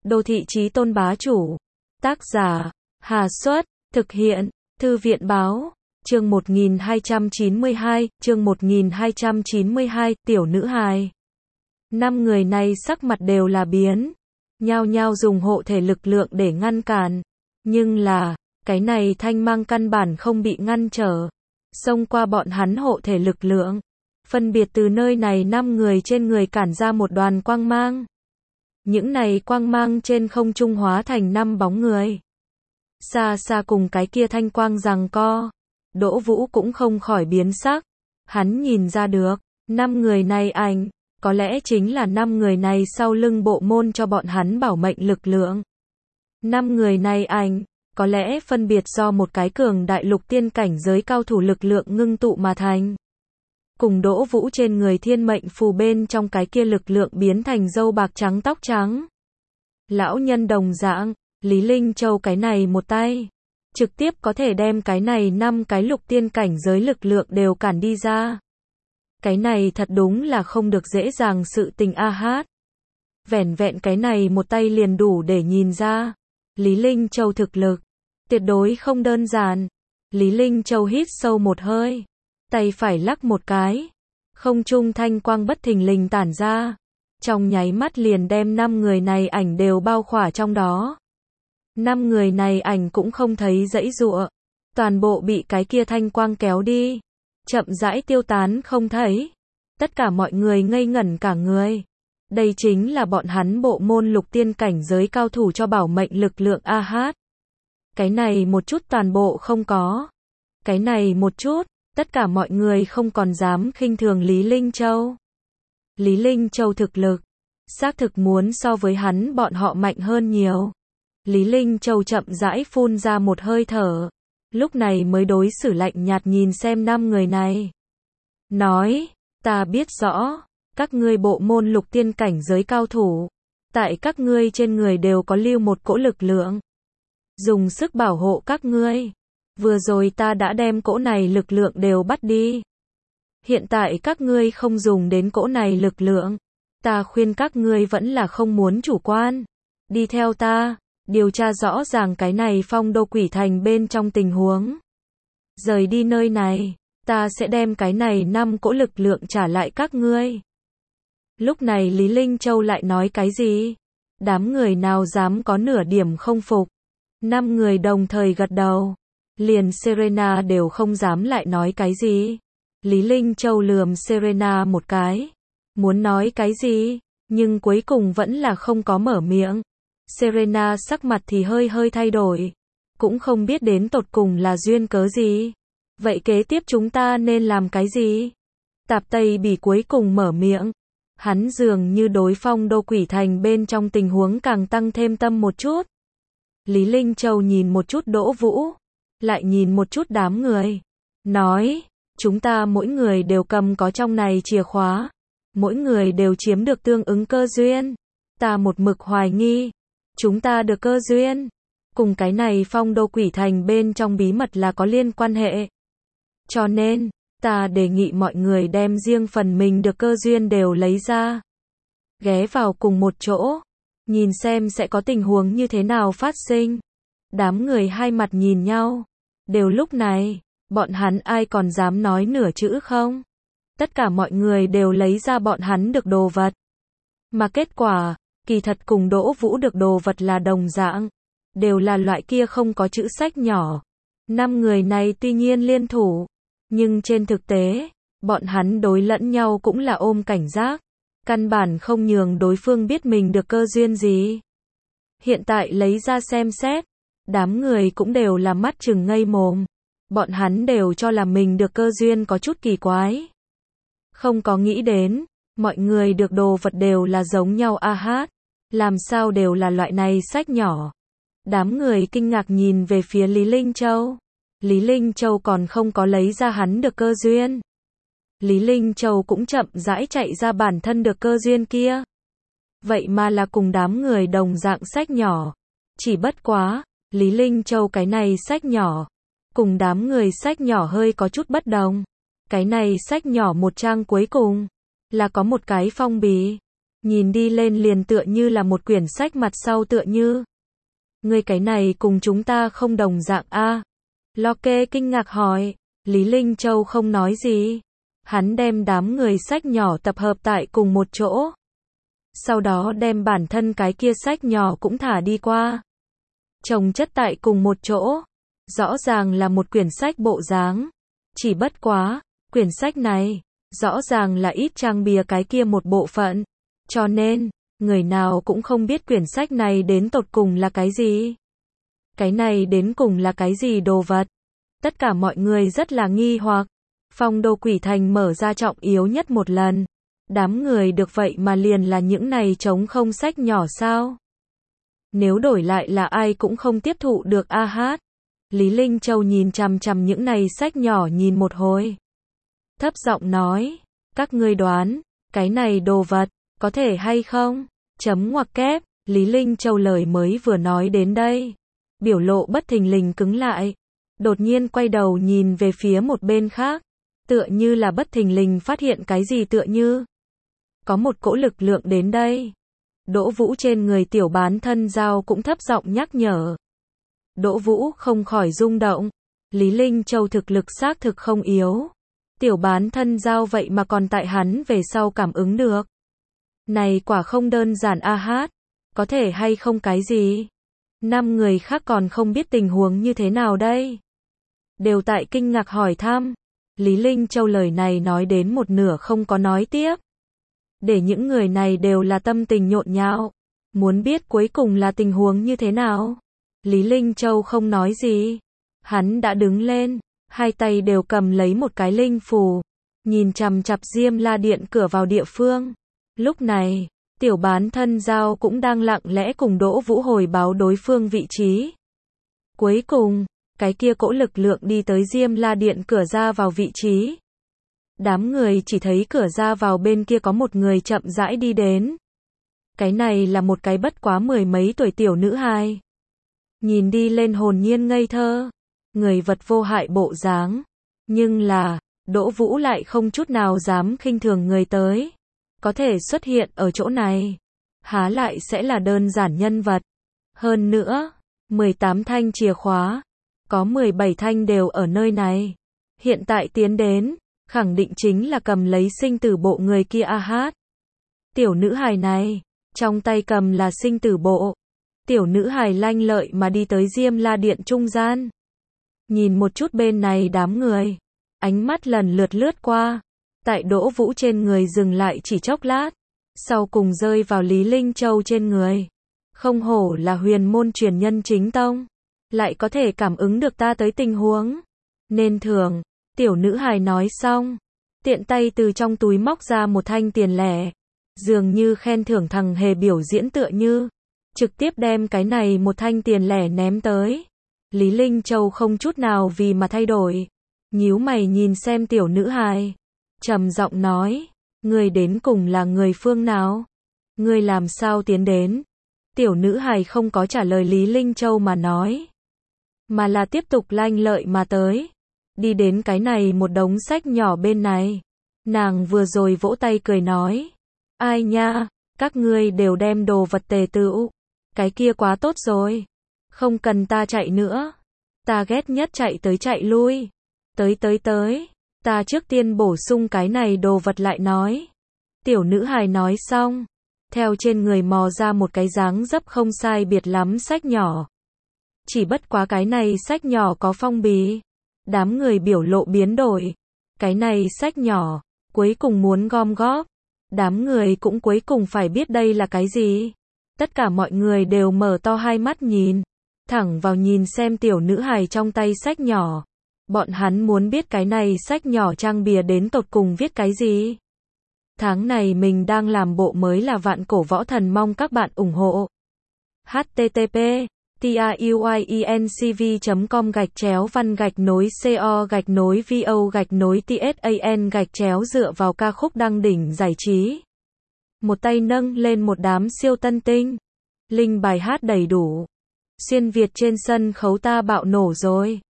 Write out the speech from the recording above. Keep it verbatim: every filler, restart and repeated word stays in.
Đô thị chí tôn bá chủ. Tác giả, Hà Xuất, thực hiện, Thư viện Báo. Chương một nghìn hai trăm chín mươi hai, chương một nghìn hai trăm chín mươi hai, tiểu nữ hài. Năm người này sắc mặt đều là biến, nhao nhao dùng hộ thể lực lượng để ngăn cản. Nhưng là, cái này thanh mang căn bản không bị ngăn trở. Xông qua bọn hắn hộ thể lực lượng. Phân biệt từ nơi này năm người trên người cản ra một đoàn quang mang. Những này quang mang trên không trung hóa thành năm bóng người. Xa xa cùng cái kia thanh quang giằng co. Đỗ Vũ cũng không khỏi biến sắc. Hắn nhìn ra được, năm người này ảnh, có lẽ chính là năm người này sau lưng bộ môn cho bọn hắn bảo mệnh lực lượng. Năm người này ảnh, có lẽ phân biệt do một cái cường đại lục tiên cảnh giới cao thủ lực lượng ngưng tụ mà thành. Cùng Đỗ Vũ trên người thiên mệnh phù bên trong cái kia lực lượng biến thành râu bạc trắng tóc trắng. Lão nhân đồng dạng, Lý Linh Châu cái này một tay, trực tiếp có thể đem cái này năm cái lục tiên cảnh giới lực lượng đều cản đi ra. Cái này thật đúng là không được dễ dàng sự tình a hát. Vẻn vẹn cái này một tay liền đủ để nhìn ra. Lý Linh Châu thực lực, tuyệt đối không đơn giản. Lý Linh Châu hít sâu một hơi. Tay phải lắc một cái. Không trung thanh quang bất thình lình tản ra. Trong nháy mắt liền đem năm người này ảnh đều bao khỏa trong đó. Năm người này ảnh cũng không thấy giãy giụa. Toàn bộ bị cái kia thanh quang kéo đi. Chậm rãi tiêu tán không thấy. Tất cả mọi người ngây ngẩn cả người. Đây chính là bọn hắn bộ môn lục tiên cảnh giới cao thủ cho bảo mệnh lực lượng a hát. Cái này một chút toàn bộ không có. Cái này một chút, tất cả mọi người không còn dám khinh thường Lý Linh Châu. Lý Linh Châu thực lực, xác thực muốn so với hắn bọn họ mạnh hơn nhiều. Lý Linh Châu chậm rãi phun ra một hơi thở. Lúc này mới đối xử lạnh nhạt nhìn xem năm người này. Nói, ta biết rõ, các ngươi bộ môn lục tiên cảnh giới cao thủ. Tại các ngươi trên người đều có lưu một cỗ lực lượng. Dùng sức bảo hộ các ngươi. Vừa rồi ta đã đem cỗ này lực lượng đều bắt đi. Hiện tại các ngươi không dùng đến cỗ này lực lượng. Ta khuyên các ngươi vẫn là không muốn chủ quan. Đi theo ta. Điều tra rõ ràng cái này phong đô quỷ thành bên trong tình huống. Rời đi nơi này, ta sẽ đem cái này năm cỗ lực lượng trả lại các ngươi. Lúc này Lý Linh Châu lại nói cái gì? Đám người nào dám có nửa điểm không phục. Năm người đồng thời gật đầu. Liền Serena đều không dám lại nói cái gì. Lý Linh Châu lườm Serena một cái. Muốn nói cái gì, nhưng cuối cùng vẫn là không có mở miệng. Serena sắc mặt thì hơi hơi thay đổi. Cũng không biết đến tột cùng là duyên cớ gì. Vậy kế tiếp chúng ta nên làm cái gì? Tạp Tây Bỉ cuối cùng mở miệng. Hắn dường như đối phong đô quỷ thành bên trong tình huống càng tăng thêm tâm một chút. Lý Linh Châu nhìn một chút Đỗ Vũ. Lại nhìn một chút đám người. Nói, chúng ta mỗi người đều cầm có trong này chìa khóa. Mỗi người đều chiếm được tương ứng cơ duyên. Ta một mực hoài nghi. Chúng ta được cơ duyên. Cùng cái này phong đô quỷ thành bên trong bí mật là có liên quan hệ. Cho nên, ta đề nghị mọi người đem riêng phần mình được cơ duyên đều lấy ra. Ghé vào cùng một chỗ. Nhìn xem sẽ có tình huống như thế nào phát sinh. Đám người hai mặt nhìn nhau. Đều lúc này, bọn hắn ai còn dám nói nửa chữ không? Tất cả mọi người đều lấy ra bọn hắn được đồ vật. Mà kết quả, kỳ thật cùng Đỗ Vũ được đồ vật là đồng dạng. Đều là loại kia không có chữ sách nhỏ. Năm người này tuy nhiên liên thủ. Nhưng trên thực tế, bọn hắn đối lẫn nhau cũng là ôm cảnh giác. Căn bản không nhường đối phương biết mình được cơ duyên gì. Hiện tại lấy ra xem xét. Đám người cũng đều là mắt trừng ngây mồm. Bọn hắn đều cho là mình được cơ duyên có chút kỳ quái. Không có nghĩ đến, mọi người được đồ vật đều là giống nhau a hát. Làm sao đều là loại này sách nhỏ. Đám người kinh ngạc nhìn về phía Lý Linh Châu. Lý Linh Châu còn không có lấy ra hắn được cơ duyên. Lý Linh Châu cũng chậm rãi chạy ra bản thân được cơ duyên kia. Vậy mà là cùng đám người đồng dạng sách nhỏ. Chỉ bất quá, Lý Linh Châu cái này sách nhỏ. Cùng đám người sách nhỏ hơi có chút bất đồng. Cái này sách nhỏ một trang cuối cùng. Là có một cái phong bì. Nhìn đi lên liền tựa như là một quyển sách mặt sau tựa như. Ngươi cái này cùng chúng ta không đồng dạng a. Locke kinh ngạc hỏi. Lý Linh Châu không nói gì. Hắn đem đám người sách nhỏ tập hợp tại cùng một chỗ. Sau đó đem bản thân cái kia sách nhỏ cũng thả đi qua. Chồng chất tại cùng một chỗ. Rõ ràng là một quyển sách bộ dáng. Chỉ bất quá, quyển sách này, rõ ràng là ít trang bìa cái kia một bộ phận. Cho nên, người nào cũng không biết quyển sách này đến tột cùng là cái gì. Cái này đến cùng là cái gì đồ vật. Tất cả mọi người rất là nghi hoặc. Phong đô quỷ thành mở ra trọng yếu nhất một lần. Đám người được vậy mà liền là những này trống không sách nhỏ sao? Nếu đổi lại là ai cũng không tiếp thụ được a hát. Lý Linh Châu nhìn chằm chằm những này sách nhỏ nhìn một hồi. Thấp giọng nói, các ngươi đoán, cái này đồ vật, có thể hay không? Chấm ngoặc kép, Lý Linh Châu lời mới vừa nói đến đây. Biểu lộ bất thình lình cứng lại. Đột nhiên quay đầu nhìn về phía một bên khác. Tựa như là bất thình lình phát hiện cái gì tựa như. Có một cỗ lực lượng đến đây. Đỗ Vũ trên người tiểu bán thân dao cũng thấp giọng nhắc nhở. Đỗ Vũ không khỏi rung động. Lý Linh Châu thực lực xác thực không yếu. Tiểu bán thân dao vậy mà còn tại hắn về sau cảm ứng được. Này quả không đơn giản a hát. Có thể hay không cái gì? Năm người khác còn không biết tình huống như thế nào đây. Đều tại kinh ngạc hỏi thăm. Lý Linh Châu lời này nói đến một nửa không có nói tiếp. Để những người này đều là tâm tình nhộn nhạo. Muốn biết cuối cùng là tình huống như thế nào. Lý Linh Châu không nói gì. Hắn đã đứng lên. Hai tay đều cầm lấy một cái linh phù. Nhìn chằm chằm Diêm La Điện cửa vào địa phương. Lúc này, tiểu bán thân dao cũng đang lặng lẽ cùng Đỗ Vũ hồi báo đối phương vị trí. Cuối cùng, cái kia cỗ lực lượng đi tới Diêm La Điện cửa ra vào vị trí. Đám người chỉ thấy cửa ra vào bên kia có một người chậm rãi đi đến. Cái này là một cái bất quá mười mấy tuổi tiểu nữ hài. Nhìn đi lên hồn nhiên ngây thơ. Người vật vô hại bộ dáng. Nhưng là, Đỗ Vũ lại không chút nào dám khinh thường người tới. Có thể xuất hiện ở chỗ này. Há lại sẽ là đơn giản nhân vật. Hơn nữa, mười tám thanh chìa khóa. Có mười bảy thanh đều ở nơi này. Hiện tại tiến đến, khẳng định chính là cầm lấy sinh tử bộ người kia a hát. Tiểu nữ hài này, trong tay cầm là sinh tử bộ. Tiểu nữ hài lanh lợi mà đi tới Diêm La Điện trung gian. Nhìn một chút bên này đám người. Ánh mắt lần lượt lướt qua. Tại Đỗ Vũ trên người dừng lại chỉ chốc lát. Sau cùng rơi vào Lý Linh Châu trên người. Không hổ là huyền môn truyền nhân chính tông. Lại có thể cảm ứng được ta tới tình huống. Nên thường, tiểu nữ hài nói xong. Tiện tay từ trong túi móc ra một thanh tiền lẻ. Dường như khen thưởng thằng hề biểu diễn tựa như. Trực tiếp đem cái này một thanh tiền lẻ ném tới. Lý Linh Châu không chút nào vì mà thay đổi. Nhíu mày nhìn xem tiểu nữ hài. Trầm giọng nói. Người đến cùng là người phương nào? Người làm sao tiến đến? Tiểu nữ hài không có trả lời Lý Linh Châu mà nói. Mà là tiếp tục lanh lợi mà tới. Đi đến cái này một đống sách nhỏ bên này. Nàng vừa rồi vỗ tay cười nói. Ai nha, các ngươi đều đem đồ vật tề tựu. Cái kia quá tốt rồi. Không cần ta chạy nữa. Ta ghét nhất chạy tới chạy lui. Tới tới tới. Ta trước tiên bổ sung cái này đồ vật lại nói. Tiểu nữ hài nói xong. Theo trên người mò ra một cái dáng dấp không sai biệt lắm sách nhỏ. Chỉ bất quá cái này sách nhỏ có phong bì. Đám người biểu lộ biến đổi. Cái này sách nhỏ, cuối cùng muốn gom góp. Đám người cũng cuối cùng phải biết đây là cái gì. Tất cả mọi người đều mở to hai mắt nhìn. Thẳng vào nhìn xem tiểu nữ hài trong tay sách nhỏ. Bọn hắn muốn biết cái này sách nhỏ trang bìa đến tột cùng viết cái gì. Tháng này mình đang làm bộ mới là Vạn Cổ Võ Thần, mong các bạn ủng hộ. H T T P TIUIENCV chấm com gạch chéo văn gạch nối CO gạch nối VO gạch nối TSAN gạch chéo dựa vào ca khúc đăng đỉnh giải trí. Một tay nâng lên một đám siêu tân tinh. Linh bài hát đầy đủ. Xuyên Việt trên sân khấu ta bạo nổ rồi.